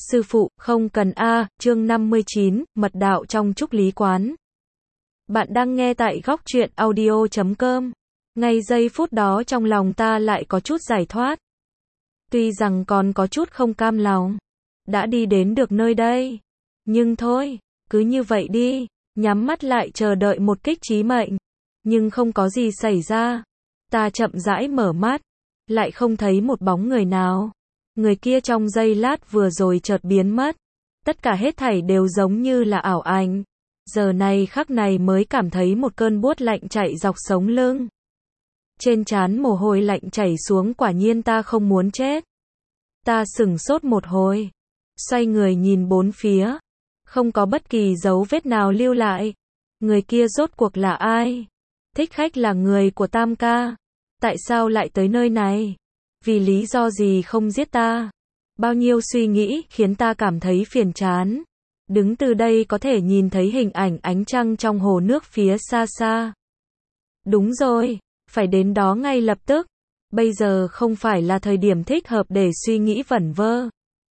Sư phụ, không cần a, chương 59, mật đạo trong Trúc Lý Quán. Bạn đang nghe tại góc truyện audio.com. Ngay giây phút đó trong lòng ta lại có chút giải thoát. Tuy rằng còn có chút không cam lòng. Đã đi đến được nơi đây. Nhưng thôi, cứ như vậy đi. Nhắm mắt lại chờ đợi một kích chí mệnh. Nhưng không có gì xảy ra. Ta chậm rãi mở mắt. Lại không thấy một bóng người nào. Người kia trong giây lát vừa rồi chợt biến mất. Tất cả hết thảy đều giống như là ảo ảnh. Giờ này khắc này mới cảm thấy một cơn buốt lạnh chạy dọc sống lưng. Trên trán mồ hôi lạnh chảy xuống, quả nhiên ta không muốn chết. Ta sửng sốt một hồi. Xoay người nhìn bốn phía. Không có bất kỳ dấu vết nào lưu lại. Người kia rốt cuộc là ai? Thích khách là người của Tam ca. Tại sao lại tới nơi này? Vì lý do gì không giết ta? Bao nhiêu suy nghĩ khiến ta cảm thấy phiền chán. Đứng từ đây có thể nhìn thấy hình ảnh ánh trăng trong hồ nước phía xa xa. Đúng rồi, phải đến đó ngay lập tức. Bây giờ không phải là thời điểm thích hợp để suy nghĩ vẩn vơ.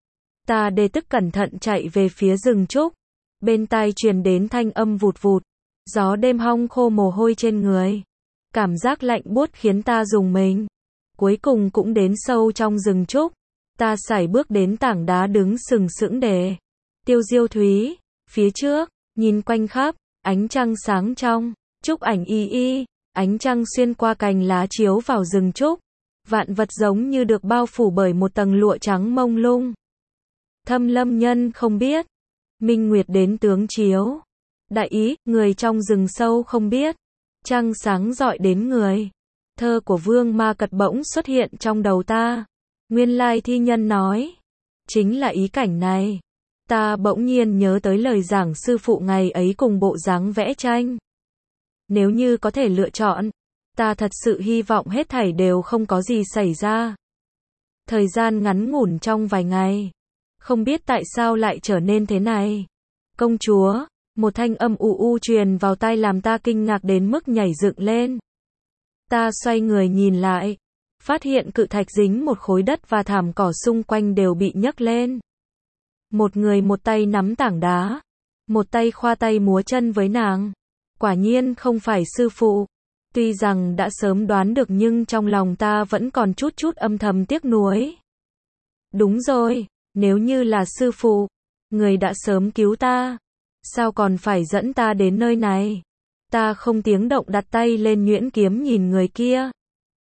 Ta đề tức cẩn thận chạy về phía rừng trúc. Bên tai truyền đến thanh âm vụt vụt. Gió đêm hong khô mồ hôi trên người. Cảm giác lạnh buốt khiến ta rùng mình. Cuối cùng cũng đến sâu trong rừng trúc. Ta sải bước đến tảng đá đứng sừng sững để. Tiêu Diêu Thúy, phía trước, nhìn quanh khắp, ánh trăng sáng trong, trúc ảnh y y, ánh trăng xuyên qua cành lá chiếu vào rừng trúc. Vạn vật giống như được bao phủ bởi một tầng lụa trắng mông lung. Thâm Lâm Nhân không biết. Minh Nguyệt đến tướng chiếu. Đại ý, người trong rừng sâu không biết. Trăng sáng rọi đến người. Thơ của Vương Ma Cật bỗng xuất hiện trong đầu ta. Nguyên lai thi nhân nói. Chính là ý cảnh này. Ta bỗng nhiên nhớ tới lời giảng sư phụ ngày ấy cùng bộ dáng vẽ tranh. Nếu như có thể lựa chọn, ta thật sự hy vọng hết thảy đều không có gì xảy ra. Thời gian ngắn ngủn trong vài ngày. Không biết tại sao lại trở nên thế này. Công chúa, một thanh âm u u truyền vào tai làm ta kinh ngạc đến mức nhảy dựng lên. Ta xoay người nhìn lại, phát hiện cự thạch dính một khối đất và thảm cỏ xung quanh đều bị nhấc lên. Một người một tay nắm tảng đá, một tay khoa tay múa chân với nàng. Quả nhiên không phải sư phụ. Tuy rằng đã sớm đoán được nhưng trong lòng ta vẫn còn chút chút âm thầm tiếc nuối. Đúng rồi, nếu như là sư phụ, người đã sớm cứu ta. Sao còn phải dẫn ta đến nơi này? Ta không tiếng động đặt tay lên nhuyễn kiếm nhìn người kia.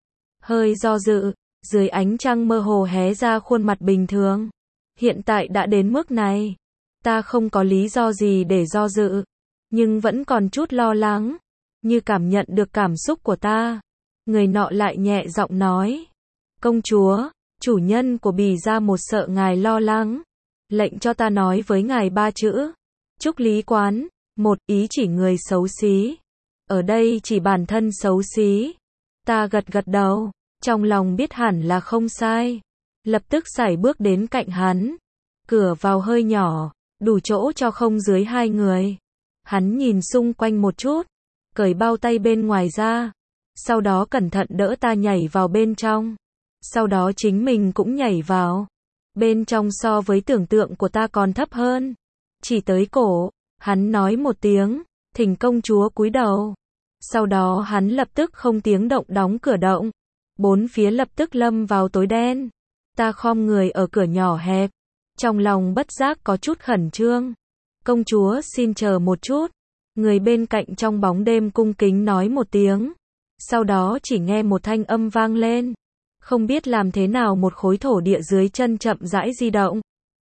Hơi do dự, dưới ánh trăng mơ hồ hé ra khuôn mặt bình thường. Hiện tại đã đến mức này. Ta không có lý do gì để do dự. Nhưng vẫn còn chút lo lắng. Như cảm nhận được cảm xúc của ta. Người nọ lại nhẹ giọng nói. Công chúa, chủ nhân của Bì Gia một sợ ngài lo lắng. Lệnh cho ta nói với ngài 3 chữ. Trúc Lý Quán. Một ý chỉ người xấu xí. Ở đây chỉ bản thân xấu xí. Ta gật gật đầu. Trong lòng biết hẳn là không sai. Lập tức sải bước đến cạnh hắn. Cửa vào hơi nhỏ. Đủ chỗ cho không dưới 2 người. Hắn nhìn xung quanh một chút. Cởi bao tay bên ngoài ra. Sau đó cẩn thận đỡ ta nhảy vào bên trong. Sau đó chính mình cũng nhảy vào. Bên trong so với tưởng tượng của ta còn thấp hơn. Chỉ tới cổ. Hắn nói một tiếng. Thỉnh công chúa cúi đầu. Sau đó hắn lập tức không tiếng động đóng cửa động. Bốn phía lập tức lâm vào tối đen. Ta khom người ở cửa nhỏ hẹp. Trong lòng bất giác có chút khẩn trương. Công chúa xin chờ một chút. Người bên cạnh trong bóng đêm cung kính nói một tiếng. Sau đó chỉ nghe một thanh âm vang lên. Không biết làm thế nào một khối thổ địa dưới chân chậm rãi di động.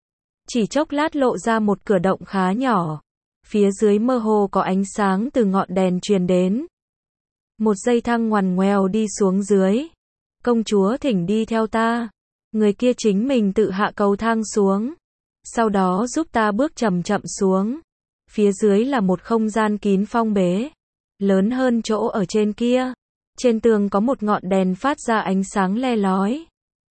Chỉ chốc lát lộ ra một cửa động khá nhỏ. Phía dưới mơ hồ có ánh sáng từ ngọn đèn truyền đến. Một dây thăng ngoằn ngoèo đi xuống dưới. Công chúa thỉnh đi theo ta. Người kia chính mình tự hạ cầu thang xuống. Sau đó giúp ta bước chậm chậm xuống. Phía dưới là một không gian kín phong bế. Lớn hơn chỗ ở trên kia. Trên tường có một ngọn đèn phát ra ánh sáng le lói.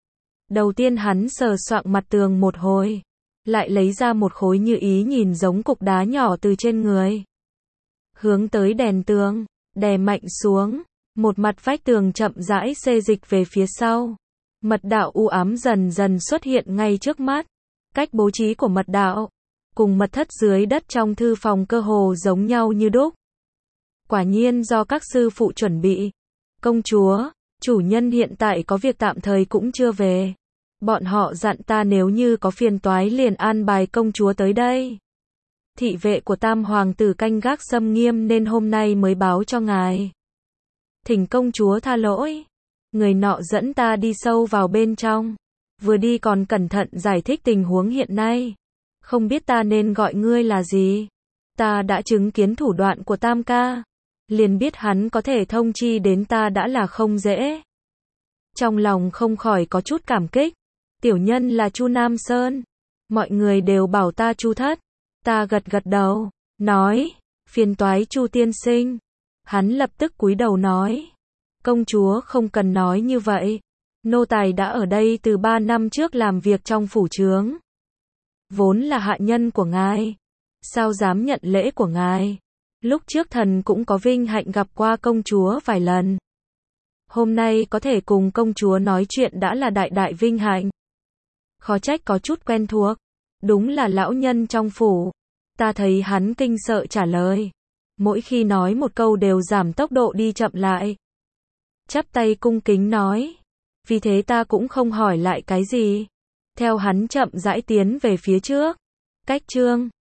Đầu tiên hắn sờ soạng mặt tường một hồi. Lại lấy ra một khối như ý nhìn giống cục đá nhỏ từ trên người. Hướng tới đèn tường. Đè mạnh xuống. Một mặt vách tường chậm rãi xê dịch về phía sau. Mật đạo u ám dần dần xuất hiện ngay trước mắt. Cách bố trí của mật đạo cùng mật thất dưới đất trong thư phòng cơ hồ giống nhau như đúc. Quả nhiên do các sư phụ chuẩn bị. Công chúa, chủ nhân hiện tại có việc tạm thời cũng chưa về. Bọn họ dặn ta nếu như có phiền toái liền an bài công chúa tới đây. Thị vệ của Tam hoàng tử canh gác xâm nghiêm nên hôm nay mới báo cho ngài. Thỉnh công chúa tha lỗi. Người nọ dẫn ta đi sâu vào bên trong. Vừa đi còn cẩn thận giải thích tình huống hiện nay. Không biết ta nên gọi ngươi là gì. Ta đã chứng kiến thủ đoạn của Tam ca. Liền biết hắn có thể thông chi đến ta đã là không dễ. Trong lòng không khỏi có chút cảm kích. Tiểu nhân là Chu Nam Sơn. Mọi người đều bảo ta Chu thất. Ta gật gật đầu, nói, phiền toái Chu tiên sinh. Hắn lập tức cúi đầu nói, công chúa không cần nói như vậy. Nô tài đã ở đây từ 3 năm trước làm việc trong phủ trướng. Vốn là hạ nhân của ngài. Sao dám nhận lễ của ngài? Lúc trước thần cũng có vinh hạnh gặp qua công chúa vài lần. Hôm nay có thể cùng công chúa nói chuyện đã là đại đại vinh hạnh. Khó trách có chút quen thuộc. Đúng là lão nhân trong phủ. Ta thấy hắn kinh sợ trả lời. Mỗi khi nói một câu đều giảm tốc độ đi chậm lại. Chắp tay cung kính nói. Vì thế ta cũng không hỏi lại cái gì. Theo hắn chậm rãi tiến về phía trước. Cách chương